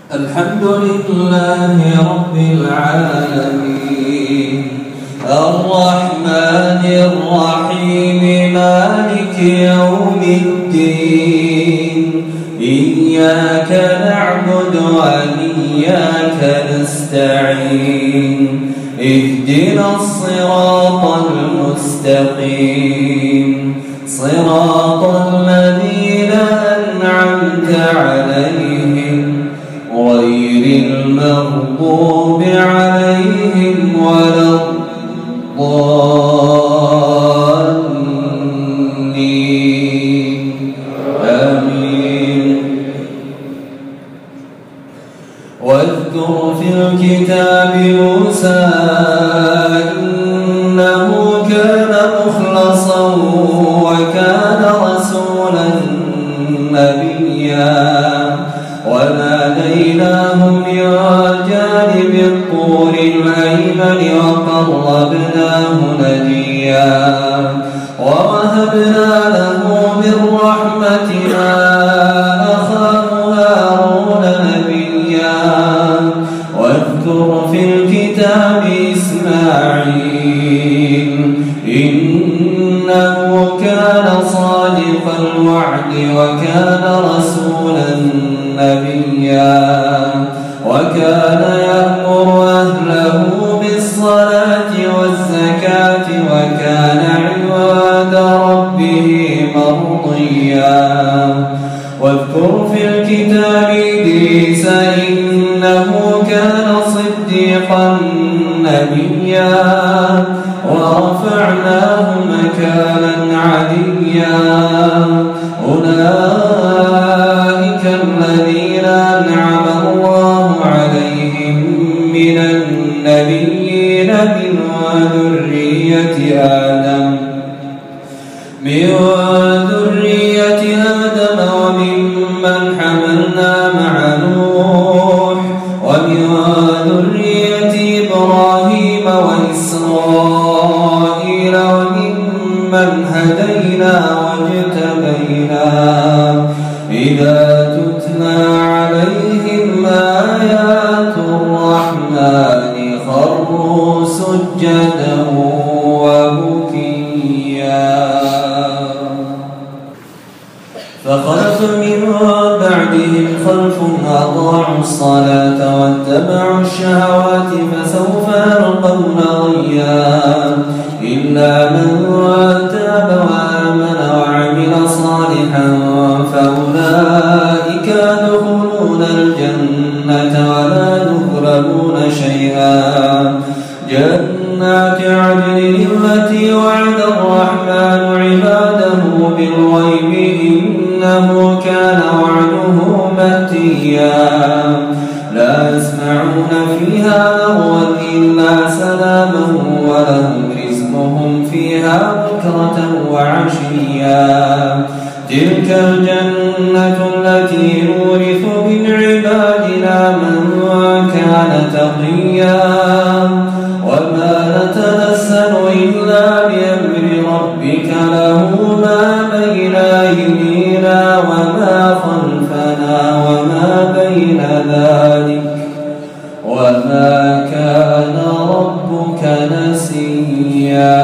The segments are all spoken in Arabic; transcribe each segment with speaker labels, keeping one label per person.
Speaker 1: الحمد لله رب العالمين الرحمن الرحيم مالك يوم الدين إياك نعبد وإياك نستعين اهدنا الصراط المستقيم صراط الذين أنعمت عليهم غير المغضوب عليهم ولا الضالين آمين. واذكر في الكتاب موسى إنه كان مخلصا وكان رسولا نبيا وناديناه من جانب الطور الأيمن وقربناه نجيا ووهبنا له من رحمتنا أخاه هارون نبيا. واذكر في الكتاب إسماعيل إنه كان صادق الوعد وكان رسولا نبيا وكان يأمر أهله بالصلاة والزكاة وكان عباد ربه مرضيا. واذكر في الكتاب إدريس إنه كان صديقا نبيا ورفعناه مكانا عليا. أولئك الذين أنعم الله عليهم من النبيين من ذرية آدم وممن حملنا مع نوح ومن ذرية إبراهيم وإسرائيل وممن هدينا واجتبينا. إذا تتلى عليهم آيات الرحمن خروا سجدا وبكيا. فخلف من بعدهم خلف أضاعوا الصلاة واتبعوا الشهوات فسوف يلقون غيا إلا من تاب وآمن وعمل صالحا فأولئك يدخلون الجنة ولا يظلمون شيئا. جنات عدن التي وعد الرحمن عباده بالغيب إنه كان وعده مأتيا. لا يسمعون فيها لغوا إلا سلاما ولهم رزقهم فيها بكرة وعشيا. تلك الجنة التي نورث من عبادنا من كان تقيا. وما نتنزل إلا بأمر ربك له ما بين أيدينا وما خلفنا وما بين ذلك وما كان ربك نسيا.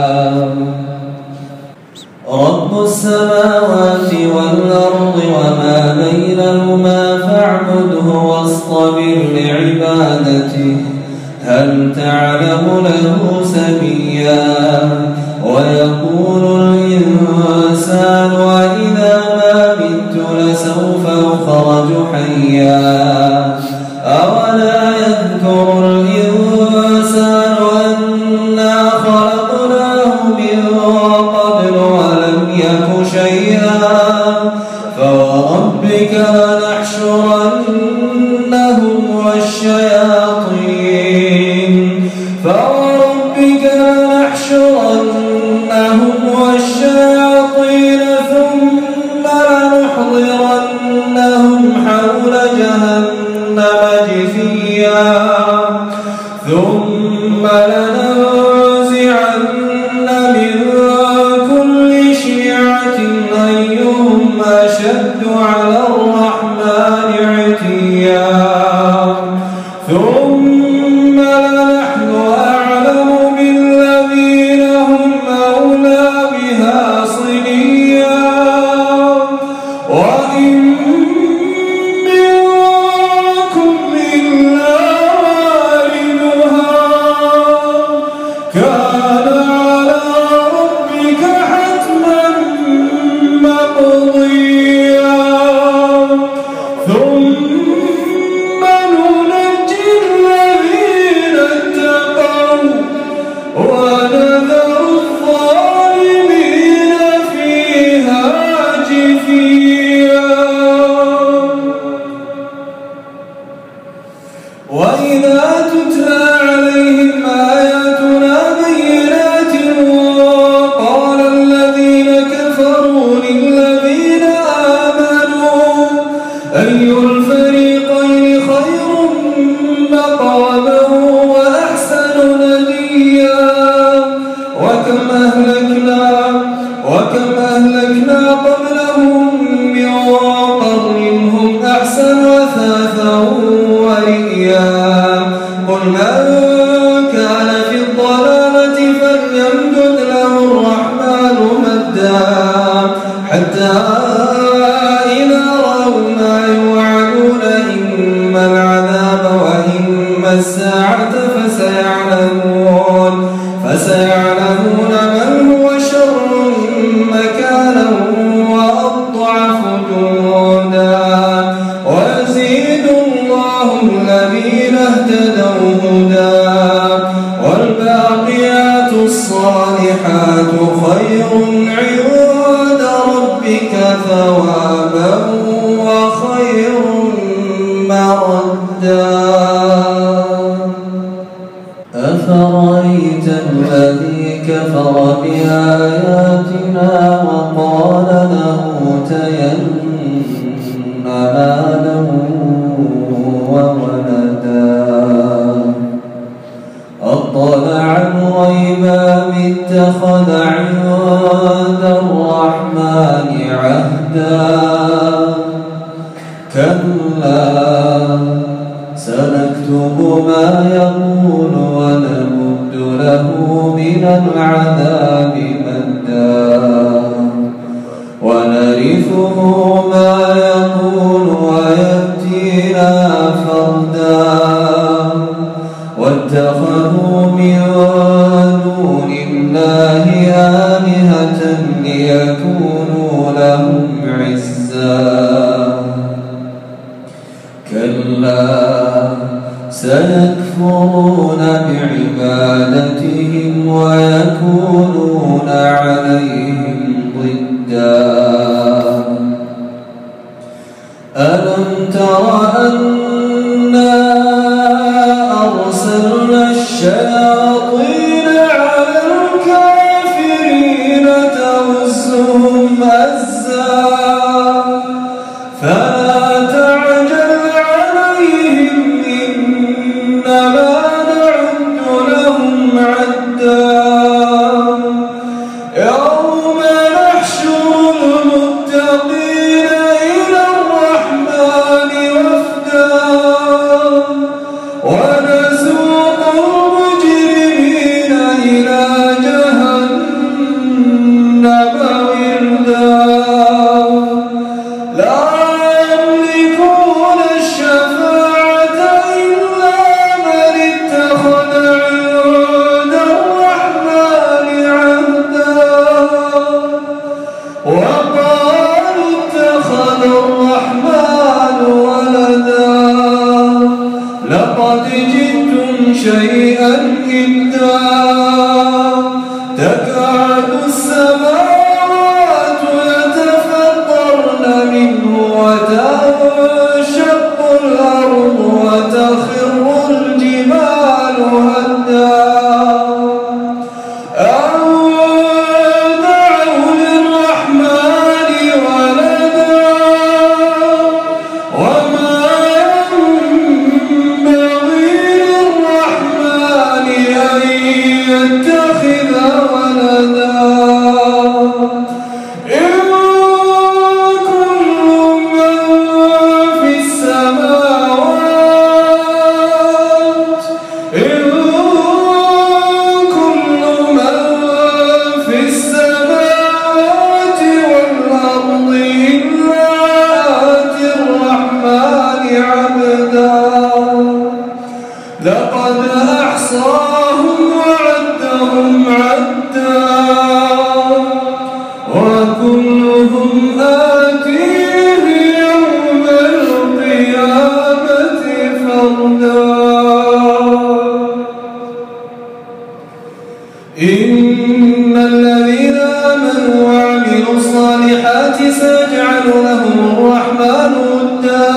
Speaker 1: رب السماوات والأرض وما بينهما فاعبده واصطبر لعبادته هل تعلم له سميا. ويقول الإنسان وإذا ما مت لسوف أخرج حيا. أولا يذكر الإنسان أنا خلقناه من قبل ولم يك شيئا. فوربك لنحشرنهم والشياطين ثم لنحضرنهم حول جهنم جثيا. ثم لننزعن من كل شيعة أيهم أشد على الرحمن عتيا. ثم لنحن أعلم بالذين هم أولى بها صليا وإن منكم إلا واردها كان على ربك حتما مقضيا ثم ننجي الذين اتقوا ونذر الظالمين فيها جثيا. وإذا تتلى عليهم آياتنا بينات قال الذين كفروا للذين آمنوا أي الفريقين خير مقاما وأحسن نديا وكم أهلكنا قبلهم من قرن هم أحسن أثاثا ورئيا قل من كان في الضلالة فليمدد له الرحمن مدا حتى إذا رأوا ما يوعدون إما العذاب وإما الساعة فسيعلمون من هو شر مكانا وأضعف جندا ويزيد الله الذين اهتدوا هدى والباقيات الصالحات خير عند ربك ثوابا وخير مردا. أفرأيت الذي كفر بآياتنا وقال لأوتين مالا وولدا أطلع الغيب أم اتخذ عند الرحمن عهدا كلا سنكتب ما يقول ونمد له من العذاب مدا ونرثه ما يقول ويأتينا فردا واتخذوا من دون الله آلهة ليكونوا لهم عزا كلا سيكفرون بعبادتهم ويكونون عليهم ضدا ألم تر أنا أرسلنا الشياطين على الكافرين تؤزهم أزا فلا تعجل عليهم إنما نعد لهم عدا يوم نحشر المتقين إلى الرحمن وفدا ونسوق المجرمين إلى جهنم وردا لا يملكون الشفاعة إلا من اتخذ عند الرحمن عهدا وقالوا اتخذ الرحمن ولدا لقد جئتم شيئا إدا تكاد السماوات يتفطرن منه وتنشق الأرض وتخر الجبال هدا أن دعوا للرحمن ولدا وما ينبغي للرحمن أن عبدا لقد أحصاهم وعدهم عدا وكلهم آتيه يوم القيامة فردا إن الذين آمنوا وعملوا الصالحات سيجعل لهم الرحمن ودا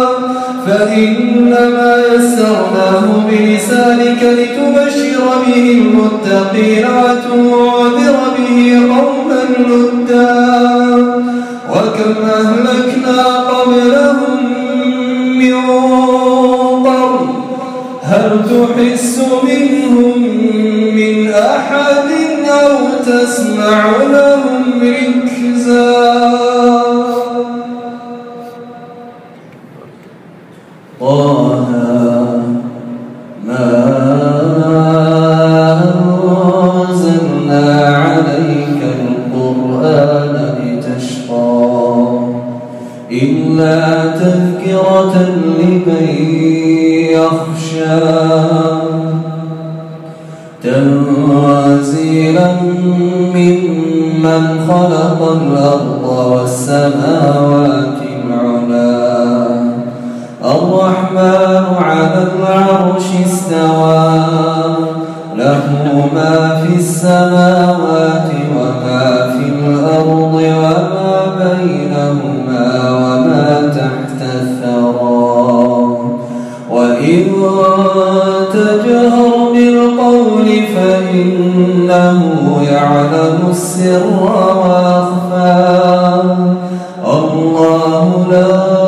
Speaker 1: فإنما يسرناه بلسانك لتبشر به المتقين وتنذر به قوما لدا وكم أهلكنا قبلهم من قرن هل تحس منهم من أحد أو تسمع لهم ركزا طه ما أنزلنا عليك القرآن لتشقى إلا تذكرة لمن يخشى تنزيلا ممن خلق الأرض والسماوات العلى الرحمن على العرش استوى له ما في السماوات وما في الأرض وما بينهما وما تحت الثرى وإن تجهر بالقول فإنه يعلم السر وأخفى الله لا